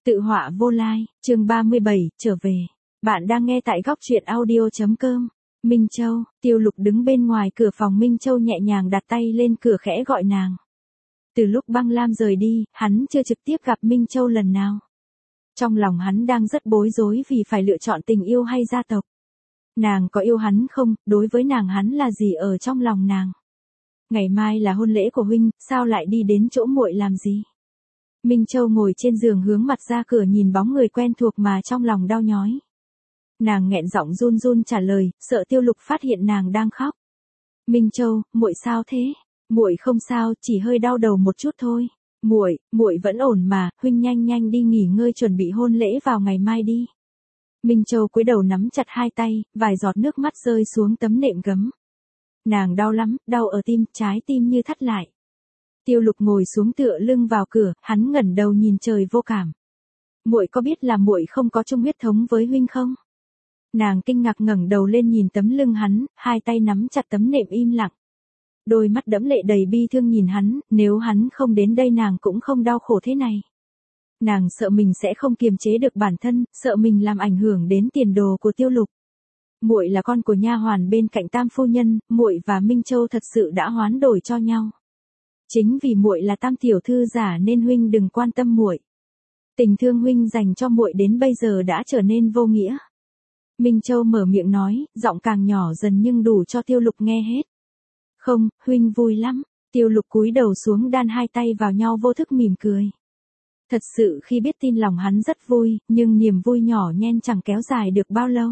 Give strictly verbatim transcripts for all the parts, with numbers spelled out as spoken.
Tự họa vô lai, chương ba mươi bảy, trở về. Bạn đang nghe tại góc truyện audio.com. Minh Châu, Tiêu Lục đứng bên ngoài cửa phòng. Minh Châu nhẹ nhàng đặt tay lên cửa khẽ gọi nàng. Từ lúc Băng Lam rời đi, hắn chưa trực tiếp gặp Minh Châu lần nào. Trong lòng hắn đang rất bối rối vì phải lựa chọn tình yêu hay gia tộc. Nàng có yêu hắn không, đối với nàng hắn là gì ở trong lòng nàng. Ngày mai là hôn lễ của huynh, sao lại đi đến chỗ muội làm gì? Minh Châu ngồi trên giường hướng mặt ra cửa nhìn bóng người quen thuộc mà trong lòng đau nhói. Nàng nghẹn giọng run run trả lời, sợ Tiêu Lục phát hiện nàng đang khóc. Minh Châu, muội sao thế? Muội không sao, chỉ hơi đau đầu một chút thôi. Muội, muội vẫn ổn mà, huynh nhanh nhanh đi nghỉ ngơi chuẩn bị hôn lễ vào ngày mai đi. Minh Châu cúi đầu nắm chặt hai tay, vài giọt nước mắt rơi xuống tấm nệm gấm. Nàng đau lắm, đau ở tim, trái tim như thắt lại. Tiêu Lục ngồi xuống tựa lưng vào cửa, hắn ngẩng đầu nhìn trời vô cảm. Muội có biết là muội không có chung huyết thống với huynh không? Nàng kinh ngạc ngẩng đầu lên nhìn tấm lưng hắn, hai tay nắm chặt tấm nệm im lặng. Đôi mắt đẫm lệ đầy bi thương nhìn hắn, nếu hắn không đến đây nàng cũng không đau khổ thế này. Nàng sợ mình sẽ không kiềm chế được bản thân, sợ mình làm ảnh hưởng đến tiền đồ của Tiêu Lục. Muội là con của nha hoàn bên cạnh Tam phu nhân, muội và Minh Châu thật sự đã hoán đổi cho nhau. Chính vì muội là Tam tiểu thư giả nên huynh đừng quan tâm muội. Tình thương huynh dành cho muội đến bây giờ đã trở nên vô nghĩa. Minh Châu mở miệng nói, giọng càng nhỏ dần nhưng đủ cho Tiêu Lục nghe hết. Không, huynh vui lắm. Tiêu Lục cúi đầu xuống đan hai tay vào nhau vô thức mỉm cười. Thật sự khi biết tin lòng hắn rất vui, nhưng niềm vui nhỏ nhen chẳng kéo dài được bao lâu.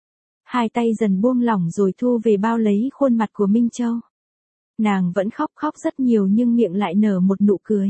Hai tay dần buông lỏng rồi thu về bao lấy khuôn mặt của Minh Châu. Nàng vẫn khóc khóc rất nhiều nhưng miệng lại nở một nụ cười.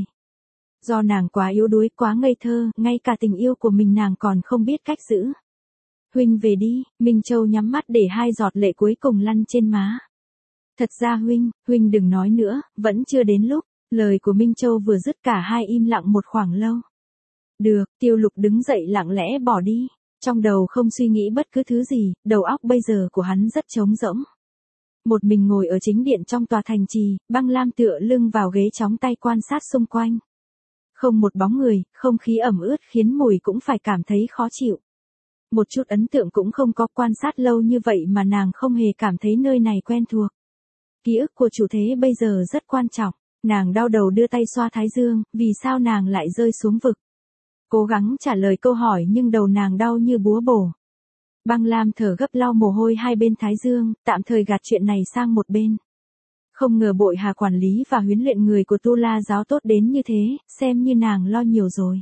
Do nàng quá yếu đuối, quá ngây thơ, ngay cả tình yêu của mình nàng còn không biết cách giữ. Huynh về đi, Minh Châu nhắm mắt để hai giọt lệ cuối cùng lăn trên má. Thật ra huynh, huynh đừng nói nữa, vẫn chưa đến lúc. Lời của Minh Châu vừa dứt cả hai im lặng một khoảng lâu. Được, Tiêu Lục đứng dậy lặng lẽ bỏ đi. Trong đầu không suy nghĩ bất cứ thứ gì, đầu óc bây giờ của hắn rất trống rỗng. Một mình ngồi ở chính điện trong tòa thành trì, Băng Lam tựa lưng vào ghế chóng tay quan sát xung quanh. Không một bóng người, không khí ẩm ướt khiến mùi cũng phải cảm thấy khó chịu. Một chút ấn tượng cũng không có, quan sát lâu như vậy mà nàng không hề cảm thấy nơi này quen thuộc. Ký ức của chủ thế bây giờ rất quan trọng. Nàng đau đầu đưa tay xoa thái dương, vì sao nàng lại rơi xuống vực. Cố gắng trả lời câu hỏi nhưng đầu nàng đau như búa bổ. Băng Lam thở gấp lau mồ hôi hai bên thái dương, tạm thời gạt chuyện này sang một bên. Không ngờ Bội Hà quản lý và huấn luyện người của Tu La giáo tốt đến như thế, xem như nàng lo nhiều rồi.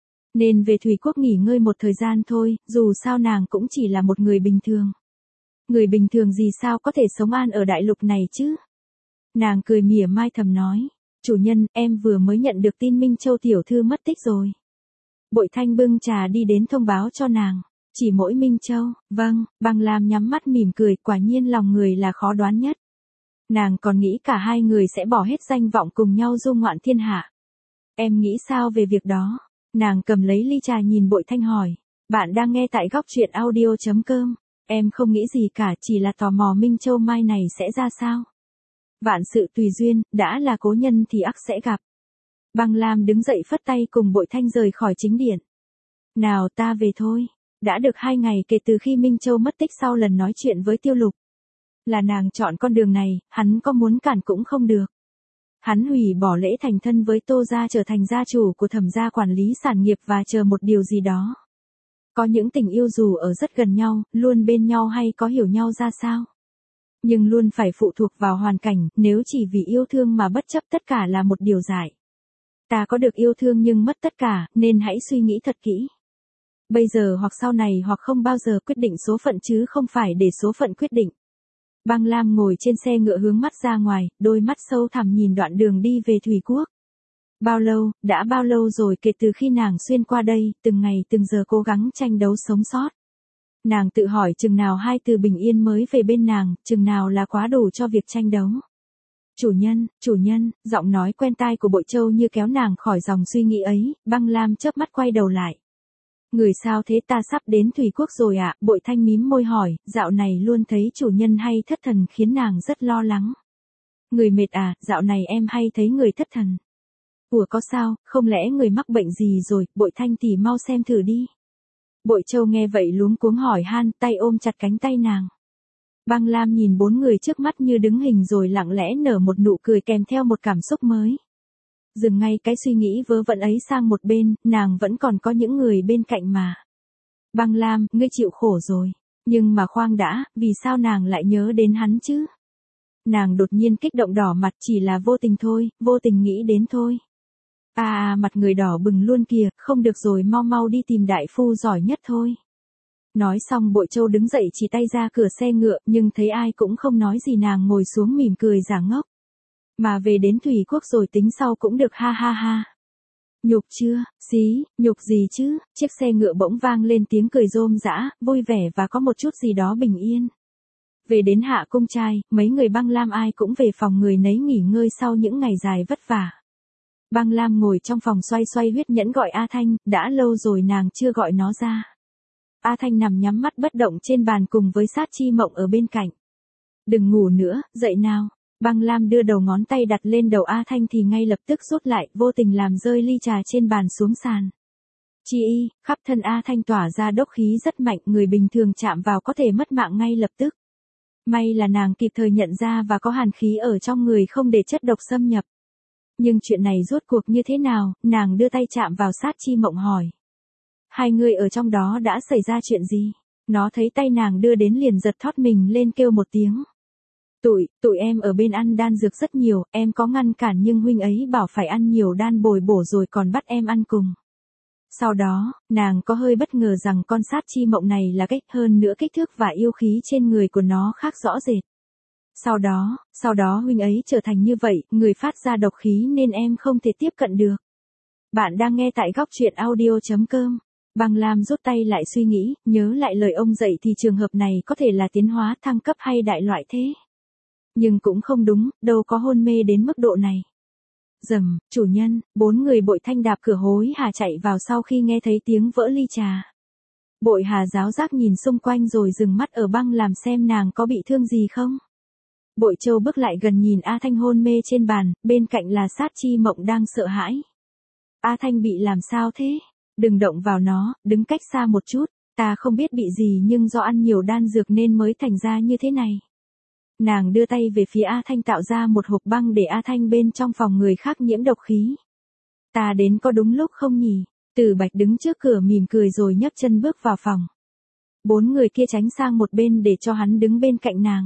Nên về Thủy Quốc nghỉ ngơi một thời gian thôi, dù sao nàng cũng chỉ là một người bình thường. Người bình thường gì sao có thể sống an ở đại lục này chứ? Nàng cười mỉa mai thầm nói, chủ nhân, em vừa mới nhận được tin Minh Châu tiểu thư mất tích rồi. Bội Thanh bưng trà đi đến thông báo cho nàng, chỉ mỗi Minh Châu, vâng, Băng Lam nhắm mắt mỉm cười, quả nhiên lòng người là khó đoán nhất. Nàng còn nghĩ cả hai người sẽ bỏ hết danh vọng cùng nhau du ngoạn thiên hạ. Em nghĩ sao về việc đó? Nàng cầm lấy ly trà nhìn Bội Thanh hỏi, bạn đang nghe tại góc truyện audio.com, em không nghĩ gì cả, chỉ là tò mò Minh Châu mai này sẽ ra sao. Vạn sự tùy duyên, đã là cố nhân thì ắt sẽ gặp. Băng Lam đứng dậy phất tay cùng Bội Thanh rời khỏi chính điện. Nào ta về thôi. Đã được hai ngày kể từ khi Minh Châu mất tích sau lần nói chuyện với Tiêu Lục. Là nàng chọn con đường này, hắn có muốn cản cũng không được. Hắn hủy bỏ lễ thành thân với Tô gia trở thành gia chủ của Thẩm gia quản lý sản nghiệp và chờ một điều gì đó. Có những tình yêu dù ở rất gần nhau, luôn bên nhau hay có hiểu nhau ra sao. Nhưng luôn phải phụ thuộc vào hoàn cảnh, nếu chỉ vì yêu thương mà bất chấp tất cả là một điều dại. Ta có được yêu thương nhưng mất tất cả, nên hãy suy nghĩ thật kỹ. Bây giờ hoặc sau này hoặc không bao giờ quyết định số phận chứ không phải để số phận quyết định. Băng Lam ngồi trên xe ngựa hướng mắt ra ngoài, đôi mắt sâu thẳm nhìn đoạn đường đi về Thủy Quốc. Bao lâu, đã bao lâu rồi kể từ khi nàng xuyên qua đây, từng ngày từng giờ cố gắng tranh đấu sống sót. Nàng tự hỏi chừng nào hai từ bình yên mới về bên nàng, chừng nào là quá đủ cho việc tranh đấu. Chủ nhân, chủ nhân, giọng nói quen tai của Bội Châu như kéo nàng khỏi dòng suy nghĩ ấy, Băng Lam chớp mắt quay đầu lại. Người sao thế, ta sắp đến Thủy Quốc rồi ạ, à? Bội Thanh mím môi hỏi, dạo này luôn thấy chủ nhân hay thất thần khiến nàng rất lo lắng. Người mệt à, dạo này em hay thấy người thất thần. Ủa có sao, không lẽ người mắc bệnh gì rồi, Bội Thanh tỷ mau xem thử đi. Bội Châu nghe vậy luống cuống hỏi han, tay ôm chặt cánh tay nàng. Băng Lam nhìn bốn người trước mắt như đứng hình rồi lặng lẽ nở một nụ cười kèm theo một cảm xúc mới. Dừng ngay cái suy nghĩ vớ vẩn ấy sang một bên, nàng vẫn còn có những người bên cạnh mà. Băng Lam, ngươi chịu khổ rồi. Nhưng mà khoan đã, vì sao nàng lại nhớ đến hắn chứ? Nàng đột nhiên kích động đỏ mặt, chỉ là vô tình thôi, vô tình nghĩ đến thôi. À à, mặt người đỏ bừng luôn kìa, không được rồi, mau mau đi tìm đại phu giỏi nhất thôi. Nói xong Bội Châu đứng dậy chỉ tay ra cửa xe ngựa, nhưng thấy ai cũng không nói gì, nàng ngồi xuống mỉm cười giả ngốc. Mà về đến Thủy Quốc rồi tính sau cũng được, ha ha ha. Nhục chưa, xí, nhục gì chứ, chiếc xe ngựa bỗng vang lên tiếng cười rôm rã, vui vẻ và có một chút gì đó bình yên. Về đến Hạ Cung Trai, mấy người Băng Lam ai cũng về phòng người nấy nghỉ ngơi sau những ngày dài vất vả. Băng Lam ngồi trong phòng xoay xoay huyết nhẫn gọi A Thanh, đã lâu rồi nàng chưa gọi nó ra. A Thanh nằm nhắm mắt bất động trên bàn cùng với Sát Chi Mộng ở bên cạnh. Đừng ngủ nữa, dậy nào. Băng Lam đưa đầu ngón tay đặt lên đầu A Thanh thì ngay lập tức rút lại, vô tình làm rơi ly trà trên bàn xuống sàn. Chi y, khắp thân A Thanh tỏa ra đốc khí rất mạnh, người bình thường chạm vào có thể mất mạng ngay lập tức. May là nàng kịp thời nhận ra và có hàn khí ở trong người không để chất độc xâm nhập. Nhưng chuyện này rốt cuộc như thế nào, nàng đưa tay chạm vào Sát Chi Mộng hỏi. Hai người ở trong đó đã xảy ra chuyện gì? Nó thấy tay nàng đưa đến liền giật thót mình lên kêu một tiếng. Tụi, tụi em ở bên ăn đan dược rất nhiều, em có ngăn cản nhưng huynh ấy bảo phải ăn nhiều đan bồi bổ rồi còn bắt em ăn cùng. Sau đó, nàng có hơi bất ngờ rằng con Sát Chi Mộng này là cách hơn nữa kích thước và yêu khí trên người của nó khác rõ rệt. Sau đó, sau đó huynh ấy trở thành như vậy, người phát ra độc khí nên em không thể tiếp cận được. Bạn đang nghe tại góc truyện audio chấm com. Băng Lam rút tay lại suy nghĩ, nhớ lại lời ông dạy thì trường hợp này có thể là tiến hóa thăng cấp hay đại loại thế. Nhưng cũng không đúng, đâu có hôn mê đến mức độ này. Dầm, chủ nhân, bốn người Bội Thanh đạp cửa hối hả chạy vào sau khi nghe thấy tiếng vỡ ly trà. Bội Hà giáo giác nhìn xung quanh rồi dừng mắt ở Băng Lam xem nàng có bị thương gì không. Bội Châu bước lại gần nhìn A Thanh hôn mê trên bàn, bên cạnh là Sát Chi Mộng đang sợ hãi. A Thanh bị làm sao thế? Đừng động vào nó, đứng cách xa một chút, ta không biết bị gì nhưng do ăn nhiều đan dược nên mới thành ra như thế này. Nàng đưa tay về phía A Thanh tạo ra một hộp băng để A Thanh bên trong phòng người khác nhiễm độc khí. Ta đến có đúng lúc không nhỉ? Tử Bạch đứng trước cửa mỉm cười rồi nhấc chân bước vào phòng. Bốn người kia tránh sang một bên để cho hắn đứng bên cạnh nàng.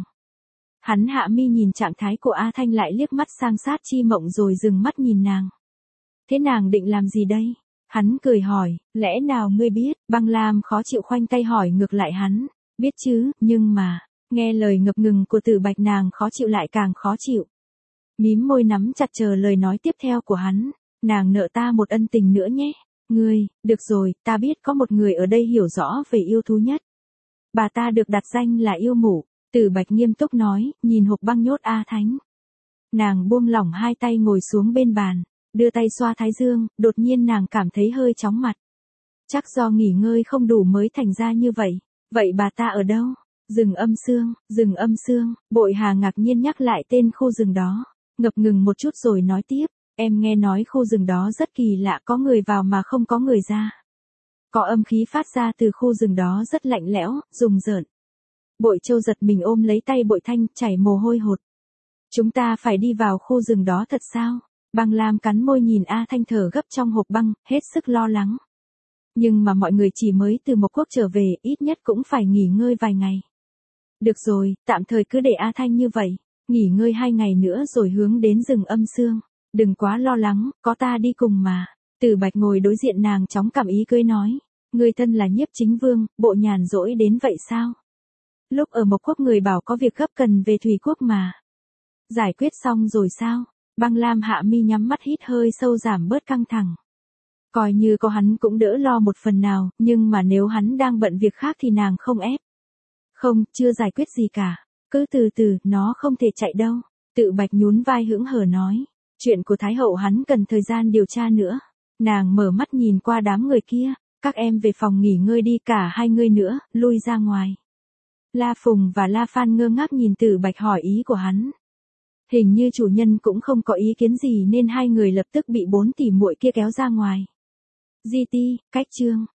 Hắn hạ mi nhìn trạng thái của A Thanh lại liếc mắt sang Sát Chi Mộng rồi dừng mắt nhìn nàng. Thế nàng định làm gì đây? Hắn cười hỏi, lẽ nào ngươi biết? Băng Lam khó chịu khoanh tay hỏi ngược lại hắn. Biết chứ, nhưng mà, nghe lời ngập ngừng của Tử Bạch nàng khó chịu lại càng khó chịu. Mím môi nắm chặt chờ lời nói tiếp theo của hắn. Nàng nợ ta một ân tình nữa nhé. Ngươi, được rồi, ta biết có một người ở đây hiểu rõ về yêu thú nhất. Bà ta được đặt danh là yêu mụ. Tử Bạch nghiêm túc nói, nhìn hộp băng nhốt A Thanh. Nàng buông lỏng hai tay ngồi xuống bên bàn, đưa tay xoa thái dương, đột nhiên nàng cảm thấy hơi chóng mặt. Chắc do nghỉ ngơi không đủ mới thành ra như vậy. Vậy bà ta ở đâu? Rừng Âm Sương, rừng Âm Sương. Bội Hà ngạc nhiên nhắc lại tên khu rừng đó, ngập ngừng một chút rồi nói tiếp, em nghe nói khu rừng đó rất kỳ lạ, có người vào mà không có người ra. Có âm khí phát ra từ khu rừng đó rất lạnh lẽo, rùng rợn. Bội Châu giật mình ôm lấy tay Bội Thanh, chảy mồ hôi hột. Chúng ta phải đi vào khu rừng đó thật sao? Băng Lam cắn môi nhìn A Thanh thở gấp trong hộp băng, hết sức lo lắng. Nhưng mà mọi người chỉ mới từ một quốc trở về, ít nhất cũng phải nghỉ ngơi vài ngày. Được rồi, tạm thời cứ để A Thanh như vậy, nghỉ ngơi hai ngày nữa rồi hướng đến rừng Âm Sương. Đừng quá lo lắng, có ta đi cùng mà. Tử Bạch ngồi đối diện nàng chóng cảm ý cười nói, người thân là Nhiếp Chính Vương, bộ nhàn rỗi đến vậy sao? Lúc ở Mộc Quốc người bảo có việc gấp cần về Thủy Quốc mà. Giải quyết xong rồi sao? Băng Lam hạ mi nhắm mắt hít hơi sâu giảm bớt căng thẳng. Coi như có hắn cũng đỡ lo một phần nào, nhưng mà nếu hắn đang bận việc khác thì nàng không ép. Không, chưa giải quyết gì cả. Cứ từ từ, nó không thể chạy đâu. Tự Bạch nhún vai hững hờ nói. Chuyện của Thái Hậu hắn cần thời gian điều tra nữa. Nàng mở mắt nhìn qua đám người kia. Các em về phòng nghỉ ngơi đi, cả hai người nữa, lui ra ngoài. La Phùng và La Phan ngơ ngác nhìn Tử Bạch hỏi ý của hắn. Hình như chủ nhân cũng không có ý kiến gì nên hai người lập tức bị bốn tỷ muội kia kéo ra ngoài. Di Ti, cách chương.